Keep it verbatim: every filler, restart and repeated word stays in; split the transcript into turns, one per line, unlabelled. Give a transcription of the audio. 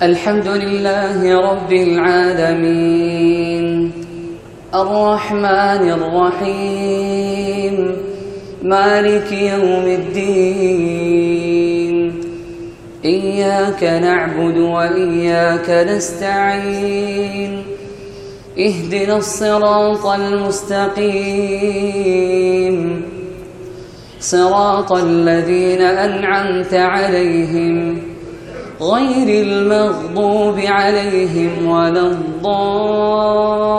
الحمد لله رب العالمين الرحمن الرحيم مالك يوم الدين إياك نعبد وإياك نستعين اهدنا الصراط المستقيم صراط الذين أنعمت عليهم غير المغضوب عليهم ولا الضالين.